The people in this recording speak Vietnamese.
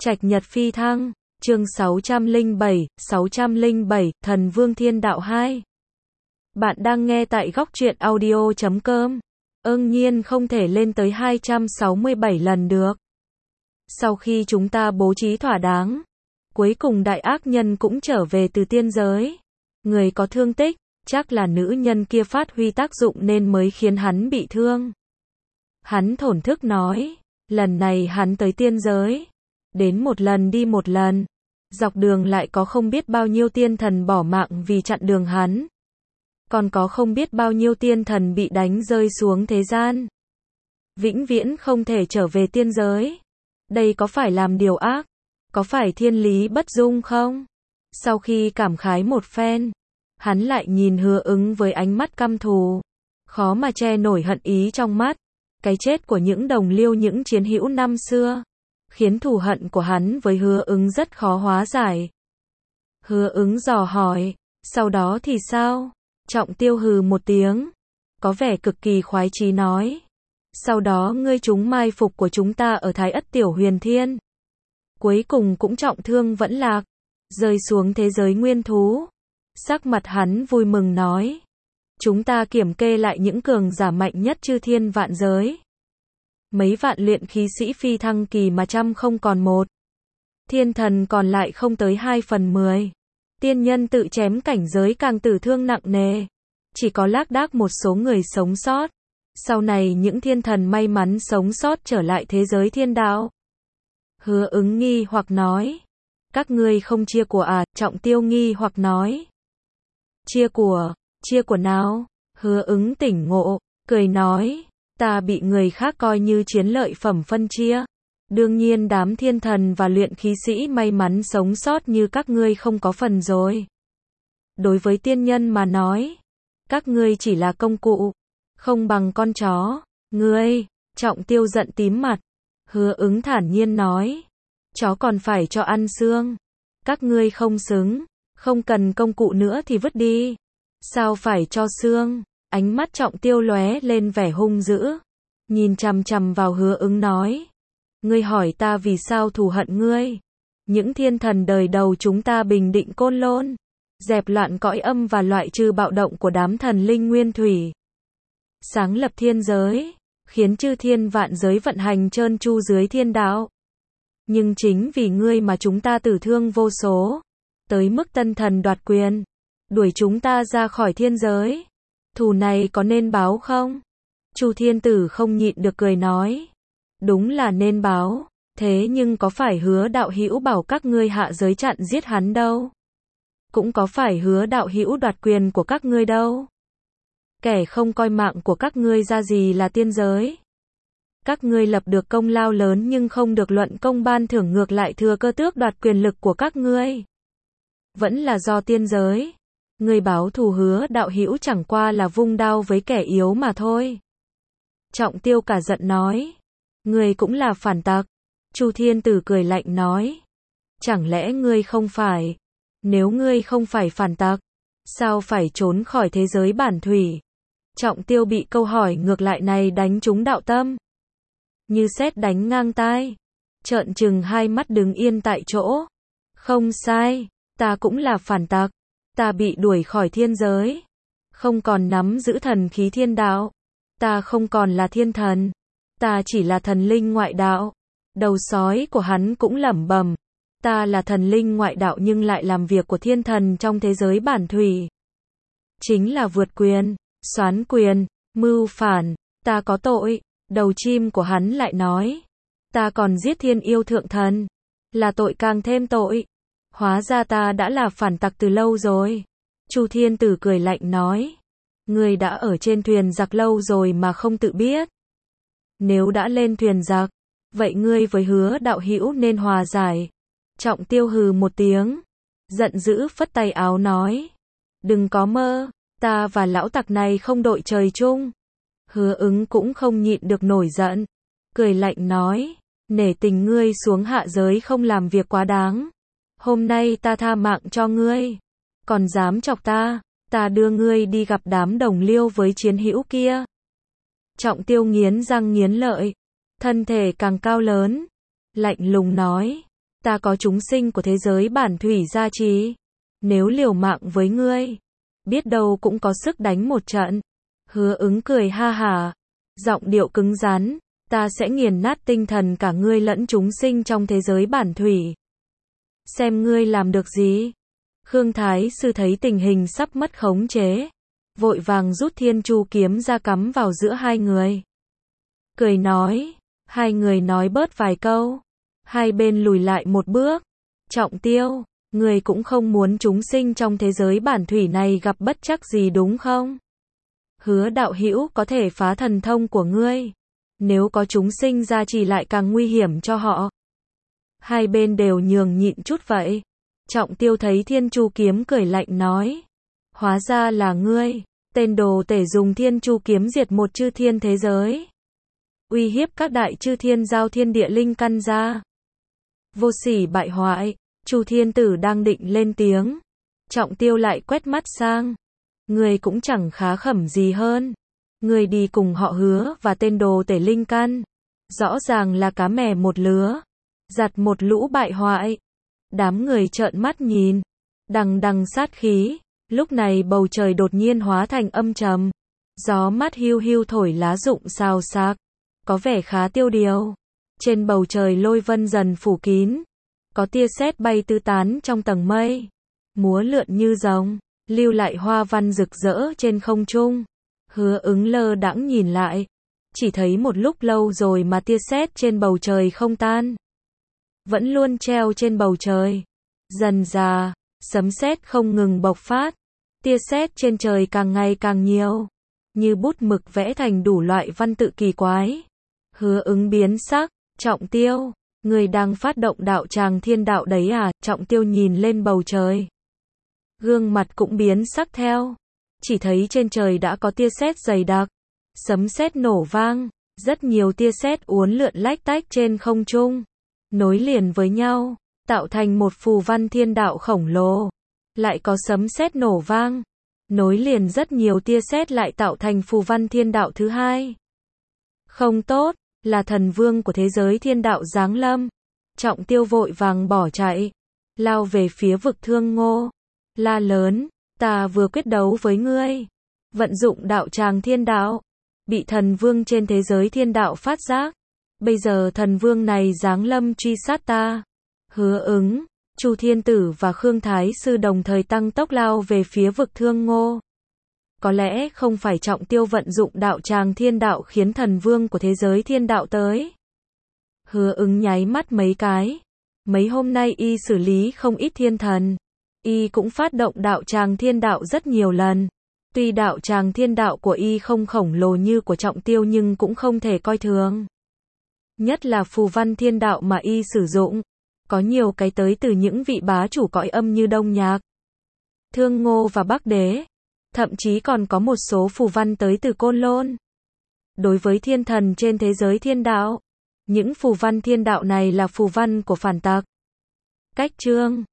Trạch Nhật Phi Thăng, chương 607, Thần Vương Thiên Đạo 2. Bạn đang nghe tại góc truyện audio.com. Ương nhiên không thể lên tới 267 lần được. Sau khi chúng ta bố trí thỏa đáng, cuối cùng đại ác nhân cũng trở về từ tiên giới. Người có thương tích, chắc là nữ nhân kia phát huy tác dụng nên mới khiến hắn bị thương. Hắn thổn thức nói, lần này hắn tới tiên giới. Đến một lần đi một lần, dọc đường lại có không biết bao nhiêu tiên thần bỏ mạng vì chặn đường hắn. Còn có không biết bao nhiêu tiên thần bị đánh rơi xuống thế gian. Vĩnh viễn không thể trở về tiên giới. Đây có phải làm điều ác? Có phải thiên lý bất dung không? Sau khi cảm khái một phen, hắn lại nhìn Hứa Ứng với ánh mắt căm thù. Khó mà che nổi hận ý trong mắt. Cái chết của những đồng liêu những chiến hữu năm xưa khiến thù hận của hắn với Hứa Ứng rất khó hóa giải. Hứa Ứng dò hỏi, sau đó thì sao? Trọng Tiêu hừ một tiếng, có vẻ cực kỳ khoái chí nói. Sau đó ngươi trúng mai phục của chúng ta ở Thái Ất Tiểu Huyền Thiên. Cuối cùng cũng trọng thương vẫn lạc, rơi xuống thế giới nguyên thú. Sắc mặt hắn vui mừng nói. Chúng ta kiểm kê lại những cường giả mạnh nhất chư thiên vạn giới. Mấy vạn luyện khí sĩ phi thăng kỳ mà trăm không còn một. Thiên thần còn lại không tới 2/10. Tiên nhân tự chém cảnh giới càng tử thương nặng nề. Chỉ có lác đác một số người sống sót. Sau này những thiên thần may mắn sống sót trở lại thế giới thiên đạo. Hứa Ứng nghi hoặc nói. Các ngươi không chia của à? Trọng Tiêu nghi hoặc nói. Chia của nào? Hứa Ứng tỉnh ngộ, cười nói. Ta bị người khác coi như chiến lợi phẩm phân chia. Đương nhiên đám thiên thần và luyện khí sĩ may mắn sống sót như các ngươi không có phần rồi. Đối với tiên nhân mà nói, các ngươi chỉ là công cụ, không bằng con chó. Ngươi, Trọng Tiêu giận tím mặt. Hứa Ứng thản nhiên nói, chó còn phải cho ăn xương. Các ngươi không xứng, không cần công cụ nữa thì vứt đi. Sao phải cho xương? Ánh mắt Trọng Tiêu lóe lên vẻ hung dữ, nhìn chằm chằm vào Hứa Ứng nói. Ngươi hỏi ta vì sao thù hận ngươi? Những thiên thần đời đầu chúng ta bình định Côn Lôn, dẹp loạn cõi âm và loại trừ bạo động của đám thần linh nguyên thủy. Sáng lập thiên giới, khiến chư thiên vạn giới vận hành trơn tru dưới thiên đạo. Nhưng chính vì ngươi mà chúng ta tử thương vô số, tới mức tân thần đoạt quyền, đuổi chúng ta ra khỏi thiên giới. Thù này có nên báo không? Chu Thiên Tử không nhịn được cười nói. Đúng là nên báo, thế nhưng có phải Hứa đạo hữu bảo các ngươi hạ giới chặn giết hắn đâu? Cũng có phải Hứa đạo hữu đoạt quyền của các ngươi đâu? Kẻ không coi mạng của các ngươi ra gì là tiên giới. Các ngươi lập được công lao lớn nhưng không được luận công ban thưởng, ngược lại thừa cơ tước đoạt quyền lực của các ngươi. Vẫn là do tiên giới. Ngươi báo thù Hứa đạo hữu chẳng qua là vung đao với kẻ yếu mà thôi. Trọng Tiêu cả giận nói. Ngươi cũng là phản tặc. Chu Thiên Tử cười lạnh nói. Chẳng lẽ ngươi không phải? Nếu ngươi không phải phản tặc, sao phải trốn khỏi thế giới bản thủy? Trọng Tiêu bị câu hỏi ngược lại này đánh trúng đạo tâm. Như sét đánh ngang tai. Trợn trừng hai mắt đứng yên tại chỗ. Không sai, ta cũng là phản tặc. Ta bị đuổi khỏi thiên giới, không còn nắm giữ thần khí thiên đạo. Ta không còn là thiên thần, ta chỉ là thần linh ngoại đạo. Đầu sói của hắn cũng lẩm bẩm, ta là thần linh ngoại đạo nhưng lại làm việc của thiên thần trong thế giới bản thủy. Chính là vượt quyền, soán quyền, mưu phản, ta có tội. Đầu chim của hắn lại nói, ta còn giết thiên yêu thượng thần, là tội càng thêm tội. Hóa ra ta đã là phản tặc từ lâu rồi. Chu Thiên Tử cười lạnh nói. Ngươi đã ở trên thuyền giặc lâu rồi mà không tự biết. Nếu đã lên thuyền giặc, vậy ngươi với Hứa đạo hữu nên hòa giải. Trọng Tiêu hừ một tiếng, giận dữ phất tay áo nói. Đừng có mơ, ta và lão tặc này không đội trời chung. Hứa Ứng cũng không nhịn được nổi giận, cười lạnh nói. Nể tình ngươi xuống hạ giới không làm việc quá đáng. Hôm nay ta tha mạng cho ngươi. Còn dám chọc ta, ta đưa ngươi đi gặp đám đồng liêu với chiến hữu kia. Trọng Tiêu nghiến răng nghiến lợi, thân thể càng cao lớn, lạnh lùng nói. Ta có chúng sinh của thế giới bản thủy gia trì. Nếu liều mạng với ngươi, biết đâu cũng có sức đánh một trận. Hứa Ứng cười ha hả, giọng điệu cứng rắn, ta sẽ nghiền nát tinh thần cả ngươi lẫn chúng sinh trong thế giới bản thủy. Xem ngươi làm được gì. Khương Thái Sư thấy tình hình sắp mất khống chế, vội vàng rút Thiên Chu kiếm ra cắm vào giữa hai người. Cười nói, hai người nói bớt vài câu, hai bên lùi lại một bước. Trọng Tiêu, ngươi cũng không muốn chúng sinh trong thế giới bản thủy này gặp bất trắc gì đúng không? Hứa đạo hữu có thể phá thần thông của ngươi, nếu có chúng sinh gia trì lại càng nguy hiểm cho họ. Hai bên đều nhường nhịn chút vậy. Trọng Tiêu thấy Thiên Chu kiếm cười lạnh nói, hóa ra là ngươi, tên đồ tể dùng Thiên Chu kiếm diệt một chư thiên thế giới, uy hiếp các đại chư thiên giao thiên địa linh căn ra. Vô sỉ bại hoại. Chu Thiên Tử đang định lên tiếng, Trọng Tiêu lại quét mắt sang, ngươi cũng chẳng khá khẩm gì hơn, ngươi đi cùng họ Hứa và tên đồ tể linh căn, rõ ràng là cá mè một lứa, giặt một lũ bại hoại. Đám người trợn mắt nhìn, đằng đằng sát khí. Lúc này bầu trời đột nhiên hóa thành âm trầm, gió mát hiu hiu thổi lá rụng xào xạc, có vẻ khá tiêu điều. Trên bầu trời lôi vân dần phủ kín, có tia sét bay tứ tán trong tầng mây, múa lượn như rồng, lưu lại hoa văn rực rỡ trên không trung. Hứa Ứng lơ đãng nhìn lại, chỉ thấy một lúc lâu rồi mà tia sét trên bầu trời không tan, vẫn luôn treo trên bầu trời. Dần dà, sấm sét không ngừng bộc phát, tia sét trên trời càng ngày càng nhiều, như bút mực vẽ thành đủ loại văn tự kỳ quái. Hứa Ứng biến sắc, Trọng Tiêu, người đang phát động đạo tràng thiên đạo đấy à? Trọng Tiêu nhìn lên bầu trời, gương mặt cũng biến sắc theo, chỉ thấy trên trời đã có tia sét dày đặc, sấm sét nổ vang, rất nhiều tia sét uốn lượn lách tách trên không trung, nối liền với nhau, tạo thành một phù văn thiên đạo khổng lồ. Lại có sấm sét nổ vang, nối liền rất nhiều tia sét lại tạo thành phù văn thiên đạo thứ hai. Không tốt, là thần vương của thế giới thiên đạo giáng lâm. Trọng Tiêu vội vàng bỏ chạy, lao về phía vực Thương Ngô, la lớn, ta vừa quyết đấu với ngươi, vận dụng đạo tràng thiên đạo, bị thần vương trên thế giới thiên đạo phát giác, bây giờ thần vương này giáng lâm truy sát ta. Hứa Ứng, Chu Thiên Tử và Khương Thái Sư đồng thời tăng tốc lao về phía vực Thương Ngô. Có lẽ không phải Trọng Tiêu vận dụng đạo tràng thiên đạo khiến thần vương của thế giới thiên đạo tới. Hứa Ứng nháy mắt mấy cái. Mấy hôm nay y xử lý không ít thiên thần. Y cũng phát động đạo tràng thiên đạo rất nhiều lần. Tuy đạo tràng thiên đạo của y không khổng lồ như của Trọng Tiêu nhưng cũng không thể coi thường. Nhất là phù văn thiên đạo mà y sử dụng, có nhiều cái tới từ những vị bá chủ cõi âm như Đông Nhạc, Thương Ngô và Bắc Đế. Thậm chí còn có một số phù văn tới từ Côn Lôn. Đối với thiên thần trên thế giới thiên đạo, những phù văn thiên đạo này là phù văn của phản tặc. Cách chương